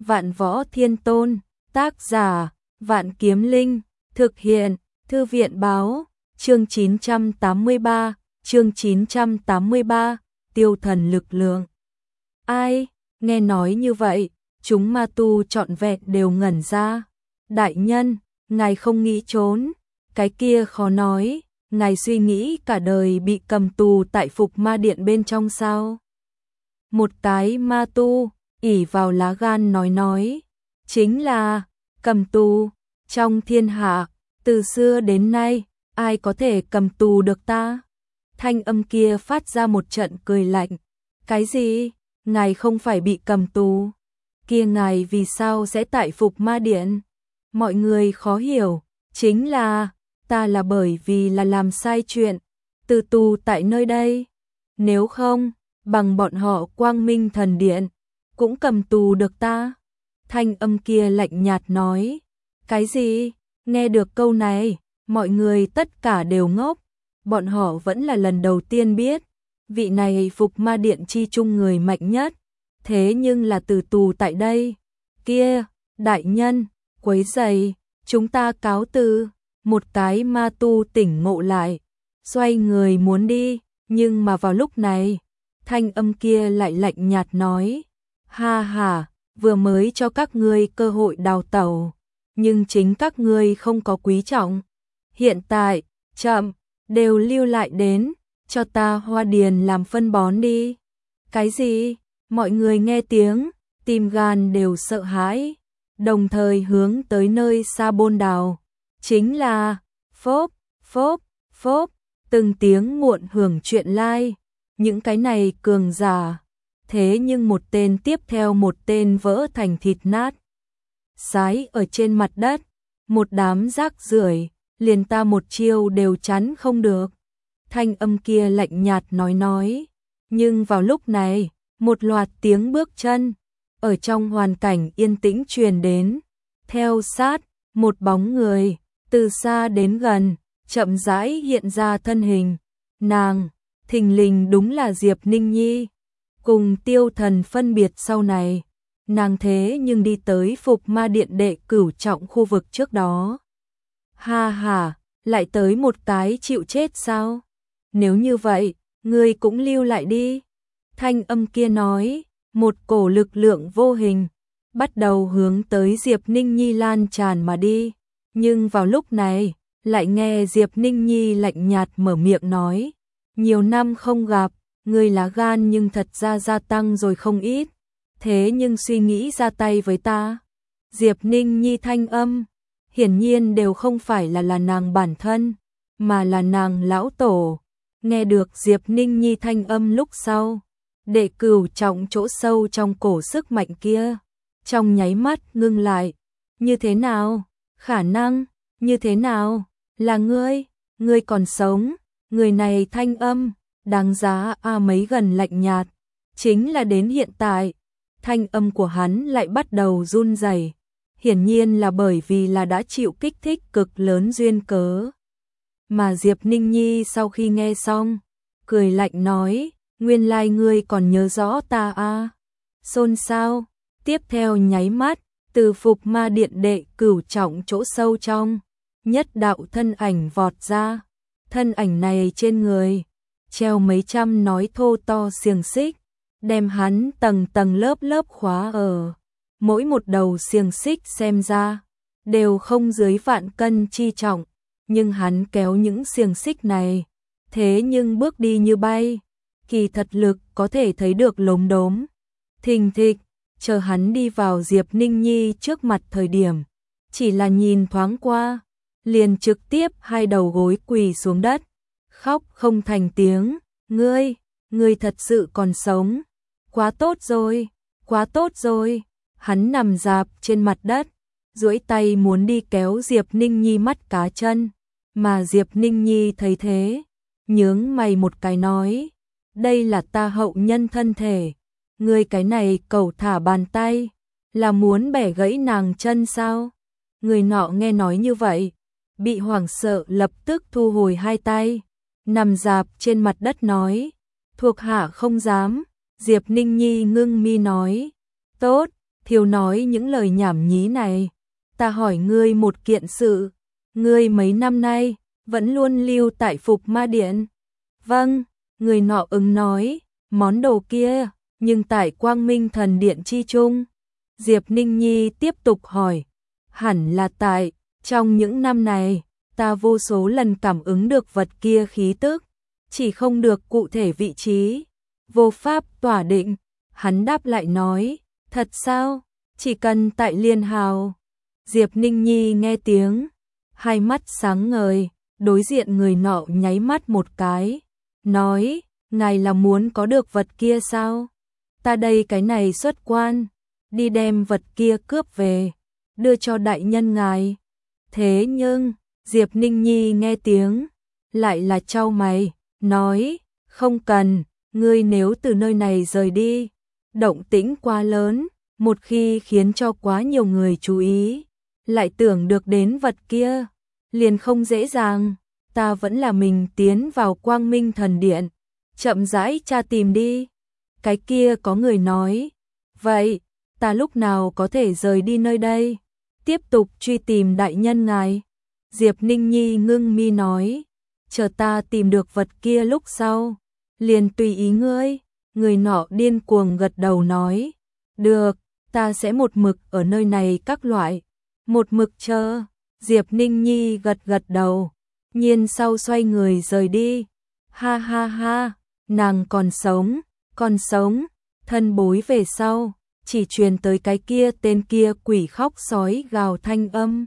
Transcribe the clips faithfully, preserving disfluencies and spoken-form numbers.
Vạn Võ Thiên Tôn, tác giả, Vạn Kiếm Linh, thực hiện, Thư viện báo, chương chín trăm tám mươi ba, chương chín trăm tám mươi ba, tiêu thần lực lượng. Ai, nghe nói như vậy, chúng ma tu trọn vẹn đều ngẩn ra. Đại nhân, ngài không nghĩ trốn, cái kia khó nói, ngài suy nghĩ cả đời bị cầm tù tại Phục Ma Điện bên trong sao? Một cái ma tu, ỷ vào lá gan nói nói, chính là, cầm tù, trong thiên hạ, từ xưa đến nay, ai có thể cầm tù được ta? Thanh âm kia phát ra một trận cười lạnh, cái gì? Ngài không phải bị cầm tù, kia ngài vì sao sẽ tại Phục Ma Điện? Mọi người khó hiểu, chính là, ta là bởi vì là làm sai chuyện, từ tù tại nơi đây, nếu không, bằng bọn họ Quang Minh Thần Điện, cũng cầm tù được ta. Thanh âm kia lạnh nhạt nói, cái gì? Nghe được câu này, mọi người tất cả đều ngốc, bọn họ vẫn là lần đầu tiên biết, vị này Phục Ma Điện chi chung người mạnh nhất, thế nhưng là từ tù tại đây. Kia, đại nhân, quấy rầy, chúng ta cáo từ. Một cái ma tu tỉnh ngộ lại, xoay người muốn đi, nhưng mà vào lúc này, thanh âm kia lại lạnh nhạt nói, ha ha, vừa mới cho các ngươi cơ hội đào tẩu, nhưng chính các ngươi không có quý trọng. Hiện tại, chậm, đều lưu lại đến, cho ta Hoa Điền làm phân bón đi. Cái gì? Mọi người nghe tiếng, tim gan đều sợ hãi, đồng thời hướng tới nơi xa bôn đào. Chính là, phốp, phốp, phốp, từng tiếng muộn hưởng chuyện lai, like. Những cái này cường giả, thế nhưng một tên tiếp theo một tên vỡ thành thịt nát. Sái ở trên mặt đất, một đám rác rưởi, liền ta một chiêu đều chắn không được. Thanh âm kia lạnh nhạt nói nói, nhưng vào lúc này, một loạt tiếng bước chân, ở trong hoàn cảnh yên tĩnh truyền đến, theo sát, một bóng người, từ xa đến gần, chậm rãi hiện ra thân hình, nàng, thình lình đúng là Diệp Ninh Nhi, cùng tiêu thần phân biệt sau này, nàng thế nhưng đi tới Phục Ma Điện đệ cửu trọng khu vực trước đó. Ha ha, lại tới một cái chịu chết sao? Nếu như vậy, ngươi cũng lưu lại đi. Thanh âm kia nói, một cổ lực lượng vô hình, bắt đầu hướng tới Diệp Ninh Nhi lan tràn mà đi. Nhưng vào lúc này, lại nghe Diệp Ninh Nhi lạnh nhạt mở miệng nói, nhiều năm không gặp, ngươi lá gan nhưng thật ra gia tăng rồi không ít, thế nhưng suy nghĩ ra tay với ta. Diệp Ninh Nhi thanh âm, hiển nhiên đều không phải là là nàng bản thân, mà là nàng lão tổ. Nghe được Diệp Ninh Nhi thanh âm lúc sau, đệ cửu trọng chỗ sâu trong cổ sức mạnh kia, trong nháy mắt ngưng lại, như thế nào? Khả năng, như thế nào? Là ngươi, ngươi còn sống, người này thanh âm, đáng giá a mấy gần lạnh nhạt, chính là đến hiện tại, thanh âm của hắn lại bắt đầu run rẩy, hiển nhiên là bởi vì là đã chịu kích thích cực lớn duyên cớ. Mà Diệp Ninh Nhi sau khi nghe xong, cười lạnh nói, nguyên lai ngươi còn nhớ rõ ta a. Xôn xao, tiếp theo nháy mắt, từ Phục Ma Điện đệ cửu trọng chỗ sâu trong, nhất đạo thân ảnh vọt ra, thân ảnh này trên người, treo mấy trăm nói thô to xiềng xích, đem hắn tầng tầng lớp lớp khóa ở, mỗi một đầu xiềng xích xem ra, đều không dưới vạn cân chi trọng, nhưng hắn kéo những xiềng xích này, thế nhưng bước đi như bay, kỳ thật lực có thể thấy được lốm đốm, thình thịch. Chờ hắn đi vào Diệp Ninh Nhi trước mặt thời điểm, chỉ là nhìn thoáng qua, liền trực tiếp hai đầu gối quỳ xuống đất, khóc không thành tiếng, ngươi, ngươi thật sự còn sống, quá tốt rồi, quá tốt rồi. Hắn nằm rạp trên mặt đất, duỗi tay muốn đi kéo Diệp Ninh Nhi mắt cá chân, mà Diệp Ninh Nhi thấy thế, nhướng mày một cái nói, đây là ta hậu nhân thân thể. Ngươi cái này cẩu thả bàn tay, là muốn bẻ gãy nàng chân sao? Người nọ nghe nói như vậy, bị hoảng sợ lập tức thu hồi hai tay, nằm rạp trên mặt đất nói, thuộc hạ không dám. Diệp Ninh Nhi ngưng mi nói, tốt, thiếu nói những lời nhảm nhí này. Ta hỏi ngươi một kiện sự, ngươi mấy năm nay vẫn luôn lưu tại Phục Ma Điện. Vâng, người nọ ứng nói, món đồ kia, nhưng tại Quang Minh Thần Điện chi chung. Diệp Ninh Nhi tiếp tục hỏi, hẳn là tại, trong những năm này, ta vô số lần cảm ứng được vật kia khí tức, chỉ không được cụ thể vị trí, vô pháp tỏa định. Hắn đáp lại nói, thật sao, chỉ cần tại Liên Hào. Diệp Ninh Nhi nghe tiếng, hai mắt sáng ngời, đối diện người nọ nháy mắt một cái, nói, ngài là muốn có được vật kia sao? Ta đây cái này xuất quan, đi đem vật kia cướp về, đưa cho đại nhân ngài. Thế nhưng, Diệp Ninh Nhi nghe tiếng, lại là chau mày, nói, không cần, ngươi nếu từ nơi này rời đi, động tĩnh quá lớn, một khi khiến cho quá nhiều người chú ý, lại tưởng được đến vật kia, liền không dễ dàng. Ta vẫn là mình tiến vào Quang Minh Thần Điện, chậm rãi tra tìm đi. Cái kia có người nói, vậy, ta lúc nào có thể rời đi nơi đây, tiếp tục truy tìm đại nhân ngài? Diệp Ninh Nhi ngưng mi nói, chờ ta tìm được vật kia lúc sau, liền tùy ý ngươi. Người nọ điên cuồng gật đầu nói, được, ta sẽ một mực ở nơi này các loại, một mực chờ. Diệp Ninh Nhi gật gật đầu, nhiên sau xoay người rời đi. Ha ha ha, nàng còn sống, còn sống. Thân bối về sau, chỉ truyền tới cái kia tên kia quỷ khóc sói gào thanh âm.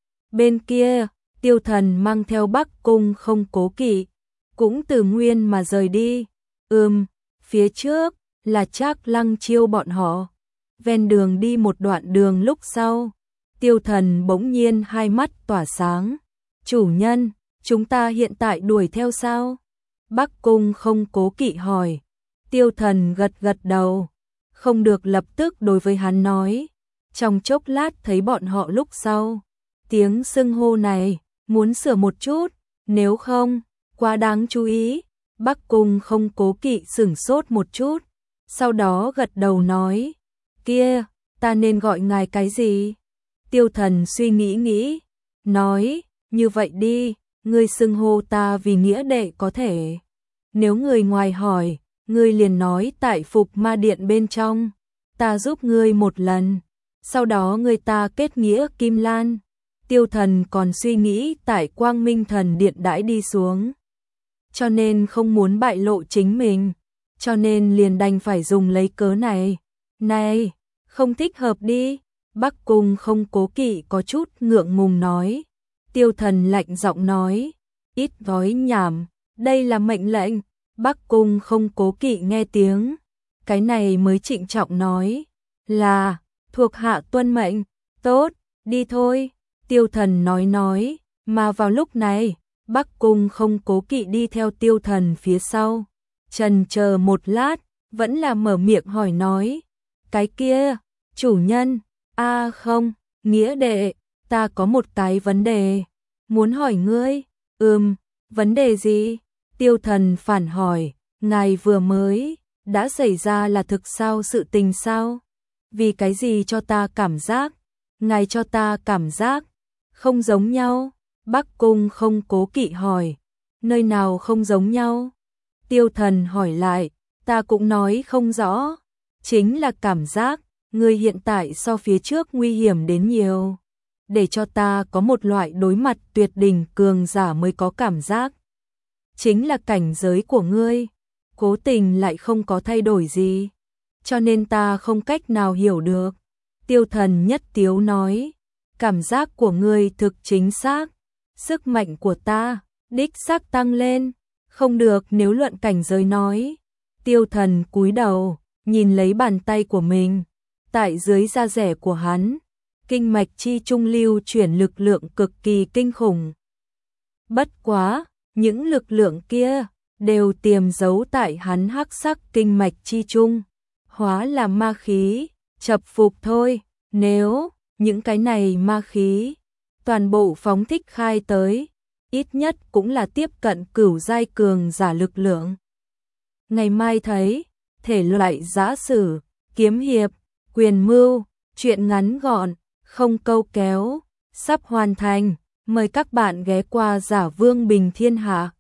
Bên kia, Tiêu Thần mang theo Bắc Cung Không Cố Kỵ, cũng từ nguyên mà rời đi. Ừm, phía trước là Trác Lăng Chiêu bọn họ. Ven đường đi một đoạn đường lúc sau, Tiêu Thần bỗng nhiên hai mắt tỏa sáng. Chủ nhân, chúng ta hiện tại đuổi theo sao? Bắc Cung Không Cố Kỵ hỏi. Tiêu Thần gật gật đầu, không được lập tức đối với hắn nói. Trong chốc lát thấy bọn họ lúc sau, tiếng xưng hô này muốn sửa một chút, nếu không, quá đáng chú ý. Bắc Cung Không Cố Kỵ sửng sốt một chút, sau đó gật đầu nói, kia, ta nên gọi ngài cái gì? Tiêu Thần suy nghĩ nghĩ, nói, như vậy đi, ngươi xưng hô ta vì nghĩa đệ có thể. Nếu người ngoài hỏi, ngươi liền nói tại Phục Ma Điện bên trong, ta giúp ngươi một lần, sau đó người ta kết nghĩa Kim Lan. Tiêu Thần còn suy nghĩ tại Quang Minh Thần Điện đãi đi xuống, cho nên không muốn bại lộ chính mình, cho nên liền đành phải dùng lấy cớ này. Này, không thích hợp đi. Bắc Cung Không Cố Kỵ có chút ngượng ngùng nói. Tiêu Thần lạnh giọng nói, ít nói nhảm, đây là mệnh lệnh. Bắc Cung Không Cố Kỵ nghe tiếng, cái này mới trịnh trọng nói, là, thuộc hạ tuân mệnh. Tốt, đi thôi. Tiêu Thần nói nói, mà vào lúc này, Bắc Cung Không Cố Kỵ đi theo Tiêu Thần phía sau. Chần chờ một lát, vẫn là mở miệng hỏi nói, cái kia, chủ nhân, a à không, nghĩa đệ, ta có một cái vấn đề, muốn hỏi ngươi. Ừm, vấn đề gì? Tiêu Thần phản hỏi, ngài vừa mới, đã xảy ra là thực sao, sự tình sao? Vì cái gì cho ta cảm giác, ngài cho ta cảm giác, không giống nhau? Bắc Cung Không Cố Kỵ hỏi, nơi nào không giống nhau? Tiêu Thần hỏi lại, ta cũng nói không rõ, chính là cảm giác, ngươi hiện tại so phía trước nguy hiểm đến nhiều, để cho ta có một loại đối mặt tuyệt đỉnh cường giả mới có cảm giác. Chính là cảnh giới của ngươi, cố tình lại không có thay đổi gì, cho nên ta không cách nào hiểu được. Tiêu Thần nhất tiếu nói, cảm giác của ngươi thực chính xác, sức mạnh của ta, đích xác tăng lên, không được nếu luận cảnh giới nói. Tiêu Thần cúi đầu, nhìn lấy bàn tay của mình, tại dưới da rẻ của hắn, kinh mạch chi trung lưu chuyển lực lượng cực kỳ kinh khủng. Bất quá, những lực lượng kia đều tiềm giấu tại hắn hắc sắc kinh mạch chi trung, hóa là ma khí, chập phục thôi. Nếu những cái này ma khí toàn bộ phóng thích khai tới, ít nhất cũng là tiếp cận cửu giai cường giả lực lượng. Ngày mai thấy, thể loại giã sử, kiếm hiệp, quyền mưu, Chuyện ngắn gọn, không câu kéo, sắp hoàn thành. Mời các bạn ghé qua Giả Vương Bình Thiên Hạ.